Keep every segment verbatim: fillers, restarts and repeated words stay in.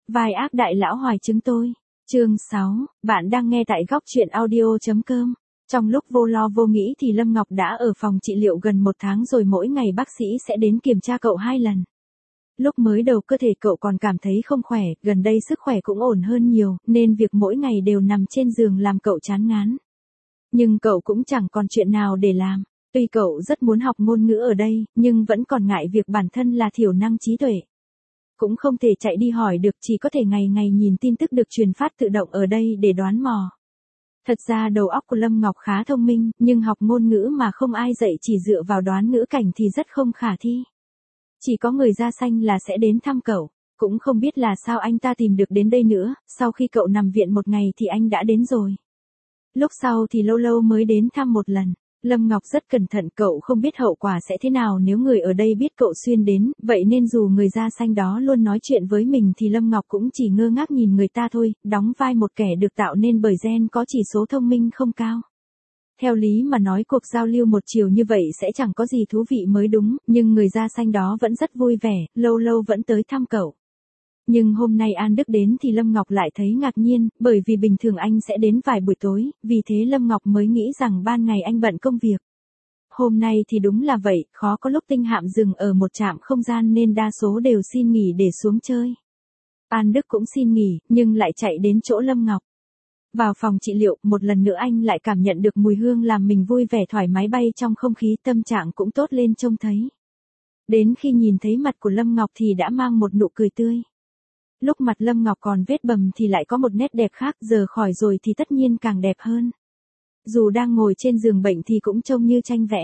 Vai ác đại lão hoài chứng tôi. Chương sáu, bạn đang nghe tại góc truyện audio.com. Trong lúc vô lo vô nghĩ thì Lâm Ngọc đã ở phòng trị liệu gần một tháng rồi, mỗi ngày bác sĩ sẽ đến kiểm tra cậu hai lần. Lúc mới đầu cơ thể cậu còn cảm thấy không khỏe, gần đây sức khỏe cũng ổn hơn nhiều, nên việc mỗi ngày đều nằm trên giường làm cậu chán ngán. Nhưng cậu cũng chẳng còn chuyện nào để làm. Tuy cậu rất muốn học ngôn ngữ ở đây, nhưng vẫn còn ngại việc bản thân là thiểu năng trí tuệ. Cũng không thể chạy đi hỏi được, chỉ có thể ngày ngày nhìn tin tức được truyền phát tự động ở đây để đoán mò. Thật ra đầu óc của Lâm Ngọc khá thông minh, nhưng học ngôn ngữ mà không ai dạy chỉ dựa vào đoán ngữ cảnh thì rất không khả thi. Chỉ có người da xanh là sẽ đến thăm cậu. Cũng không biết là sao anh ta tìm được đến đây nữa, sau khi cậu nằm viện một ngày thì anh đã đến rồi. Lúc sau thì lâu lâu mới đến thăm một lần. Lâm Ngọc rất cẩn thận, cậu không biết hậu quả sẽ thế nào nếu người ở đây biết cậu xuyên đến, vậy nên dù người da xanh đó luôn nói chuyện với mình thì Lâm Ngọc cũng chỉ ngơ ngác nhìn người ta thôi, đóng vai một kẻ được tạo nên bởi gen có chỉ số thông minh không cao. Theo lý mà nói cuộc giao lưu một chiều như vậy sẽ chẳng có gì thú vị mới đúng, nhưng người da xanh đó vẫn rất vui vẻ, lâu lâu vẫn tới thăm cậu. Nhưng hôm nay An Đức đến thì Lâm Ngọc lại thấy ngạc nhiên, bởi vì bình thường anh sẽ đến vài buổi tối, vì thế Lâm Ngọc mới nghĩ rằng ban ngày anh bận công việc. Hôm nay thì đúng là vậy, khó có lúc tinh hạm dừng ở một trạm không gian nên đa số đều xin nghỉ để xuống chơi. An Đức cũng xin nghỉ, nhưng lại chạy đến chỗ Lâm Ngọc. Vào phòng trị liệu, một lần nữa anh lại cảm nhận được mùi hương làm mình vui vẻ thoải mái bay trong không khí, tâm trạng cũng tốt lên trông thấy. Đến khi nhìn thấy mặt của Lâm Ngọc thì đã mang một nụ cười tươi. Lúc mặt Lâm Ngọc còn vết bầm thì lại có một nét đẹp khác, giờ khỏi rồi thì tất nhiên càng đẹp hơn. Dù đang ngồi trên giường bệnh thì cũng trông như tranh vẽ.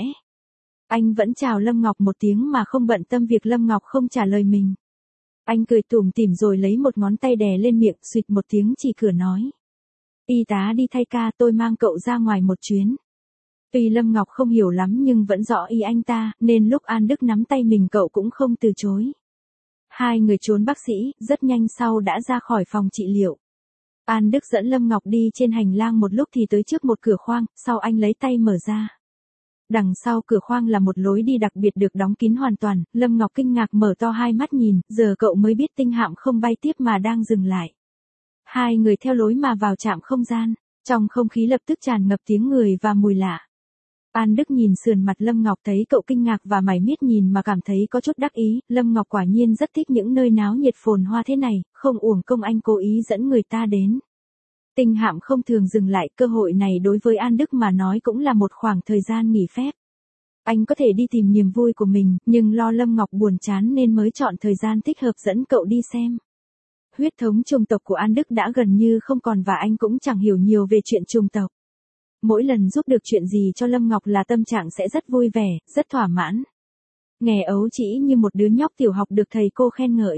Anh vẫn chào Lâm Ngọc một tiếng mà không bận tâm việc Lâm Ngọc không trả lời mình. Anh cười tủm tỉm rồi lấy một ngón tay đè lên miệng, suýt một tiếng chỉ cửa nói. Y tá đi thay ca, tôi mang cậu ra ngoài một chuyến. Tuy Lâm Ngọc không hiểu lắm nhưng vẫn rõ ý anh ta, nên lúc An Đức nắm tay mình cậu cũng không từ chối. Hai người trốn bác sĩ, rất nhanh sau đã ra khỏi phòng trị liệu. An Đức dẫn Lâm Ngọc đi trên hành lang một lúc thì tới trước một cửa khoang, sau anh lấy tay mở ra. Đằng sau cửa khoang là một lối đi đặc biệt được đóng kín hoàn toàn, Lâm Ngọc kinh ngạc mở to hai mắt nhìn, giờ cậu mới biết tinh hạm không bay tiếp mà đang dừng lại. Hai người theo lối mà vào trạm không gian, trong không khí lập tức tràn ngập tiếng người và mùi lạ. An Đức nhìn sườn mặt Lâm Ngọc thấy cậu kinh ngạc và mải miết nhìn mà cảm thấy có chút đắc ý, Lâm Ngọc quả nhiên rất thích những nơi náo nhiệt phồn hoa thế này, không uổng công anh cố ý dẫn người ta đến. Tinh hạm không thường dừng lại, cơ hội này đối với An Đức mà nói cũng là một khoảng thời gian nghỉ phép. Anh có thể đi tìm niềm vui của mình, nhưng lo Lâm Ngọc buồn chán nên mới chọn thời gian thích hợp dẫn cậu đi xem. Huyết thống chủng tộc của An Đức đã gần như không còn và anh cũng chẳng hiểu nhiều về chuyện chủng tộc. Mỗi lần giúp được chuyện gì cho Lâm Ngọc là tâm trạng sẽ rất vui vẻ, rất thỏa mãn. Nghe ấu trĩ như một đứa nhóc tiểu học được thầy cô khen ngợi.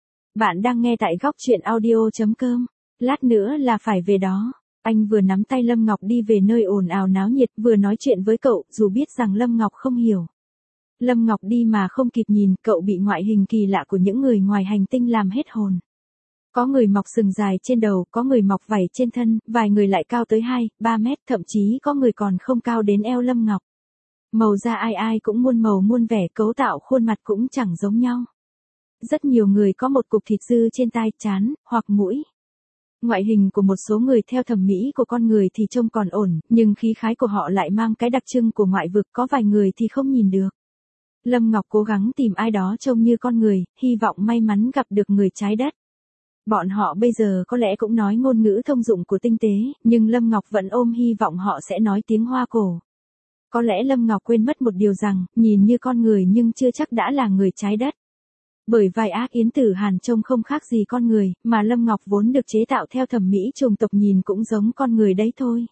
Bạn đang nghe tại góc truyện audio.com. Lát nữa là phải về đó. Anh vừa nắm tay Lâm Ngọc đi về nơi ồn ào náo nhiệt, vừa nói chuyện với cậu, dù biết rằng Lâm Ngọc không hiểu. Lâm Ngọc đi mà không kịp nhìn, cậu bị ngoại hình kỳ lạ của những người ngoài hành tinh làm hết hồn. Có người mọc sừng dài trên đầu, có người mọc vảy trên thân, vài người lại cao tới hai, ba mét, thậm chí có người còn không cao đến eo Lâm Ngọc. Màu da ai ai cũng muôn màu muôn vẻ, cấu tạo khuôn mặt cũng chẳng giống nhau. Rất nhiều người có một cục thịt dư trên tai, trán, hoặc mũi. Ngoại hình của một số người theo thẩm mỹ của con người thì trông còn ổn, nhưng khí khái của họ lại mang cái đặc trưng của ngoại vực, có vài người thì không nhìn được. Lâm Ngọc cố gắng tìm ai đó trông như con người, hy vọng may mắn gặp được người trái đất. Bọn họ bây giờ có lẽ cũng nói ngôn ngữ thông dụng của tinh tế, nhưng Lâm Ngọc vẫn ôm hy vọng họ sẽ nói tiếng Hoa cổ. Có lẽ Lâm Ngọc quên mất một điều rằng, nhìn như con người nhưng chưa chắc đã là người trái đất. Bởi vai ác Yến Tử Hàn trông không khác gì con người, mà Lâm Ngọc vốn được chế tạo theo thẩm mỹ chủng tộc nhìn cũng giống con người đấy thôi.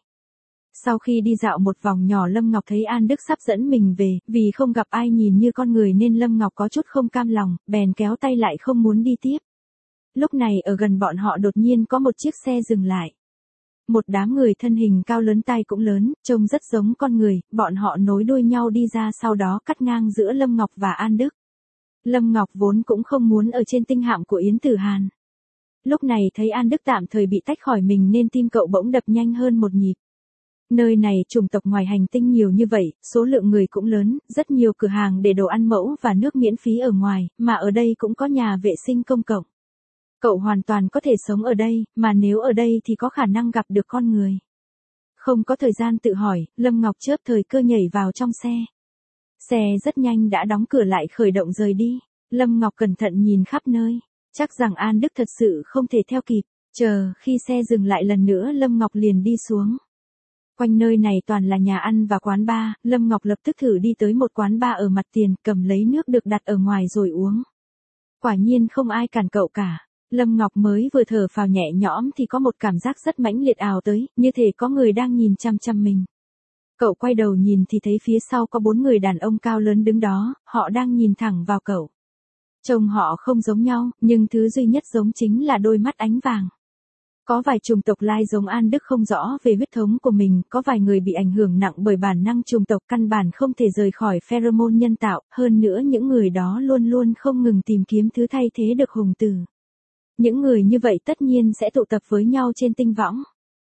Sau khi đi dạo một vòng nhỏ Lâm Ngọc thấy An Đức sắp dẫn mình về, vì không gặp ai nhìn như con người nên Lâm Ngọc có chút không cam lòng, bèn kéo tay lại không muốn đi tiếp. Lúc này ở gần bọn họ đột nhiên có một chiếc xe dừng lại. Một đám người thân hình cao lớn tai cũng lớn, trông rất giống con người, bọn họ nối đuôi nhau đi ra sau đó cắt ngang giữa Lâm Ngọc và An Đức. Lâm Ngọc vốn cũng không muốn ở trên tinh hạm của Yến Tử Hàn. Lúc này thấy An Đức tạm thời bị tách khỏi mình nên tim cậu bỗng đập nhanh hơn một nhịp. Nơi này chủng tộc ngoài hành tinh nhiều như vậy, số lượng người cũng lớn, rất nhiều cửa hàng để đồ ăn mẫu và nước miễn phí ở ngoài, mà ở đây cũng có nhà vệ sinh công cộng. Cậu hoàn toàn có thể sống ở đây, mà nếu ở đây thì có khả năng gặp được con người. Không có thời gian tự hỏi, Lâm Ngọc chớp thời cơ nhảy vào trong xe. Xe rất nhanh đã đóng cửa lại khởi động rời đi. Lâm Ngọc cẩn thận nhìn khắp nơi. Chắc rằng An Đức thật sự không thể theo kịp. Chờ, khi xe dừng lại lần nữa Lâm Ngọc liền đi xuống. Quanh nơi này toàn là nhà ăn và quán bar, Lâm Ngọc lập tức thử đi tới một quán bar ở mặt tiền, cầm lấy nước được đặt ở ngoài rồi uống. Quả nhiên không ai cản cậu cả. Lâm Ngọc mới vừa thở phào nhẹ nhõm thì có một cảm giác rất mãnh liệt ào tới, như thể có người đang nhìn chăm chăm mình. Cậu quay đầu nhìn thì thấy phía sau có bốn người đàn ông cao lớn đứng đó, họ đang nhìn thẳng vào cậu. Trông họ không giống nhau, nhưng thứ duy nhất giống chính là đôi mắt ánh vàng. Có vài chủng tộc lai giống An Đức không rõ về huyết thống của mình, có vài người bị ảnh hưởng nặng bởi bản năng chủng tộc căn bản không thể rời khỏi pheromone nhân tạo, hơn nữa những người đó luôn luôn không ngừng tìm kiếm thứ thay thế được hùng tử. Những người như vậy tất nhiên sẽ tụ tập với nhau trên tinh võng.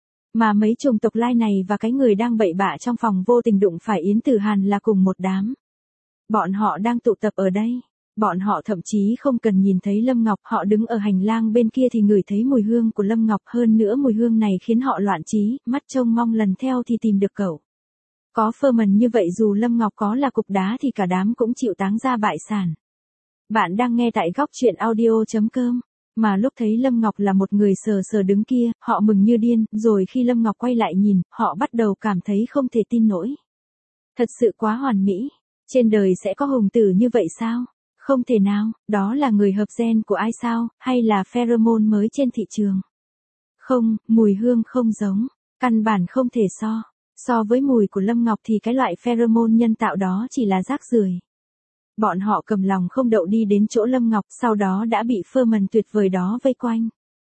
Mà mấy chủng tộc lai này và cái người đang bậy bạ trong phòng vô tình đụng phải Yến Tử Hàn là cùng một đám. Bọn họ đang tụ tập ở đây. Bọn họ thậm chí không cần nhìn thấy Lâm Ngọc, họ đứng ở hành lang bên kia thì ngửi thấy mùi hương của Lâm Ngọc, hơn nữa mùi hương này khiến họ loạn trí, mắt trông mong lần theo thì tìm được cậu. Có phơ mần như vậy dù Lâm Ngọc có là cục đá thì cả đám cũng chịu táng ra bại sản. Bạn đang nghe tại góc truyện audio chấm com. Mà lúc thấy Lâm Ngọc là một người sờ sờ đứng kia, họ mừng như điên, rồi khi Lâm Ngọc quay lại nhìn, họ bắt đầu cảm thấy không thể tin nổi. Thật sự quá hoàn mỹ. Trên đời sẽ có hùng tử như vậy sao? Không thể nào, đó là người hợp gen của ai sao, hay là pheromone mới trên thị trường? Không, mùi hương không giống, căn bản không thể so. So với mùi của Lâm Ngọc thì cái loại pheromone nhân tạo đó chỉ là rác rưởi. Bọn họ cầm lòng không đậu đi đến chỗ Lâm Ngọc, sau đó đã bị phơ mần tuyệt vời đó vây quanh.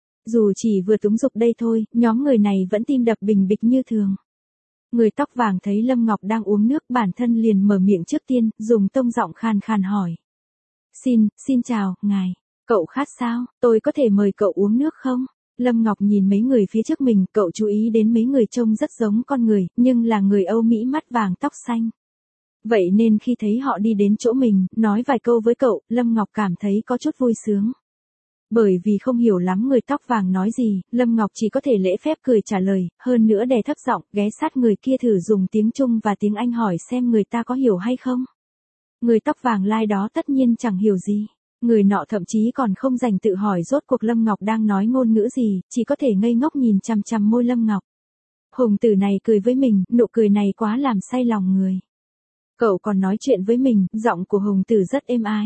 Dù chỉ vừa túng dục đây thôi, nhóm người này vẫn tim đập bình bịch như thường. Người tóc vàng thấy Lâm Ngọc đang uống nước, bản thân liền mở miệng trước tiên, dùng tông giọng khàn khàn hỏi. Xin, xin chào, ngài. Cậu khát sao, tôi có thể mời cậu uống nước không? Lâm Ngọc nhìn mấy người phía trước mình, cậu chú ý đến mấy người trông rất giống con người, nhưng là người Âu Mỹ mắt vàng tóc xanh. Vậy nên khi thấy họ đi đến chỗ mình, nói vài câu với cậu, Lâm Ngọc cảm thấy có chút vui sướng. Bởi vì không hiểu lắm người tóc vàng nói gì, Lâm Ngọc chỉ có thể lễ phép cười trả lời, hơn nữa đè thấp giọng, ghé sát người kia thử dùng tiếng Trung và tiếng Anh hỏi xem người ta có hiểu hay không. Người tóc vàng lai đó tất nhiên chẳng hiểu gì. Người nọ thậm chí còn không dành tự hỏi rốt cuộc Lâm Ngọc đang nói ngôn ngữ gì, chỉ có thể ngây ngốc nhìn chằm chằm môi Lâm Ngọc. Hùng tử này cười với mình, nụ cười này quá làm say lòng người. Cậu còn nói chuyện với mình, giọng của Hùng tử rất êm ái.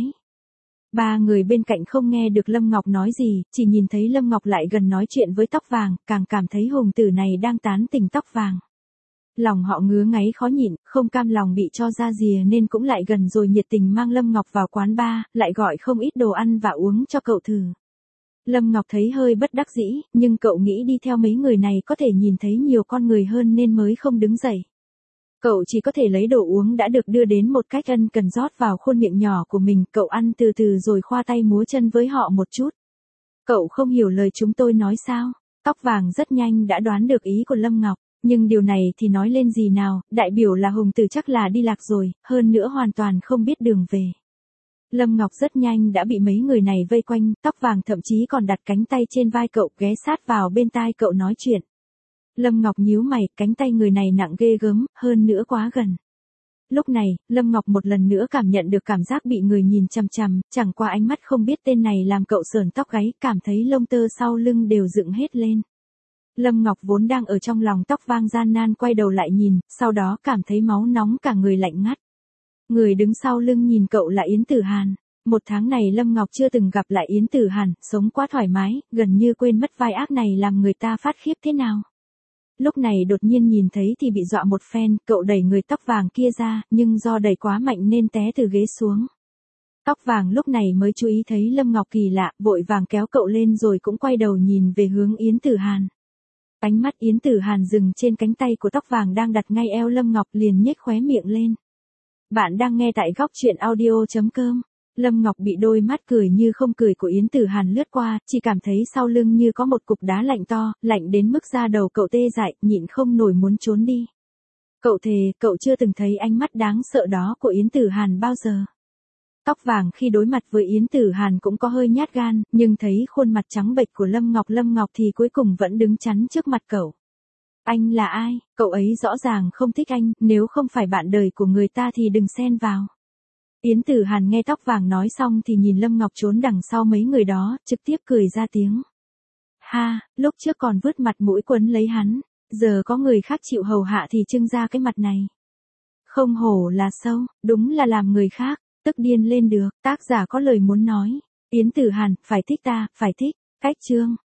Ba người bên cạnh không nghe được Lâm Ngọc nói gì, chỉ nhìn thấy Lâm Ngọc lại gần nói chuyện với tóc vàng, càng cảm thấy Hùng tử này đang tán tỉnh tóc vàng. Lòng họ ngứa ngáy khó nhịn, không cam lòng bị cho ra rìa nên cũng lại gần rồi nhiệt tình mang Lâm Ngọc vào quán bar, lại gọi không ít đồ ăn và uống cho cậu thử. Lâm Ngọc thấy hơi bất đắc dĩ, nhưng cậu nghĩ đi theo mấy người này có thể nhìn thấy nhiều con người hơn nên mới không đứng dậy. Cậu chỉ có thể lấy đồ uống đã được đưa đến một cách ân cần rót vào khuôn miệng nhỏ của mình, cậu ăn từ từ rồi khoa tay múa chân với họ một chút. Cậu không hiểu lời chúng tôi nói sao? Tóc vàng rất nhanh đã đoán được ý của Lâm Ngọc. Nhưng điều này thì nói lên gì nào, đại biểu là Hùng tử chắc là đi lạc rồi, hơn nữa hoàn toàn không biết đường về. Lâm Ngọc rất nhanh đã bị mấy người này vây quanh, tóc vàng thậm chí còn đặt cánh tay trên vai cậu, ghé sát vào bên tai cậu nói chuyện. Lâm Ngọc nhíu mày, cánh tay người này nặng ghê gớm, hơn nữa quá gần. Lúc này, Lâm Ngọc một lần nữa cảm nhận được cảm giác bị người nhìn chằm chằm, chẳng qua ánh mắt không biết tên này làm cậu sởn tóc gáy, cảm thấy lông tơ sau lưng đều dựng hết lên. Lâm Ngọc vốn đang ở trong lòng tóc vàng gian nan quay đầu lại nhìn, sau đó cảm thấy máu nóng cả người lạnh ngắt. Người đứng sau lưng nhìn cậu là Yến Tử Hàn. Một tháng này Lâm Ngọc chưa từng gặp lại Yến Tử Hàn, sống quá thoải mái, gần như quên mất vai ác này làm người ta phát khiếp thế nào. Lúc này đột nhiên nhìn thấy thì bị dọa một phen, cậu đẩy người tóc vàng kia ra, nhưng do đẩy quá mạnh nên té từ ghế xuống. Tóc vàng lúc này mới chú ý thấy Lâm Ngọc kỳ lạ, vội vàng kéo cậu lên rồi cũng quay đầu nhìn về hướng Yến Tử Hàn. Ánh mắt Yến Tử Hàn dừng trên cánh tay của tóc vàng đang đặt ngay eo Lâm Ngọc, liền nhếch khóe miệng lên. Bạn đang nghe tại góc truyện audio chấm com. Lâm Ngọc bị đôi mắt cười như không cười của Yến Tử Hàn lướt qua, chỉ cảm thấy sau lưng như có một cục đá lạnh to, lạnh đến mức da đầu cậu tê dại, nhịn không nổi muốn trốn đi. Cậu thề, cậu chưa từng thấy ánh mắt đáng sợ đó của Yến Tử Hàn bao giờ. Tóc vàng khi đối mặt với Yến Tử Hàn cũng có hơi nhát gan, nhưng thấy khuôn mặt trắng bệch của Lâm Ngọc Lâm Ngọc thì cuối cùng vẫn đứng chắn trước mặt cậu. Anh là ai? Cậu ấy rõ ràng không thích anh, nếu không phải bạn đời của người ta thì đừng xen vào. Yến Tử Hàn nghe tóc vàng nói xong thì nhìn Lâm Ngọc trốn đằng sau mấy người đó, trực tiếp cười ra tiếng. Ha, lúc trước còn vứt mặt mũi quấn lấy hắn, giờ có người khác chịu hầu hạ thì trưng ra cái mặt này. Không hổ là sâu, đúng là làm người khác, tức điên lên được, tác giả có lời muốn nói. Yến Tử Hàn, phải thích ta, phải thích, cách chương.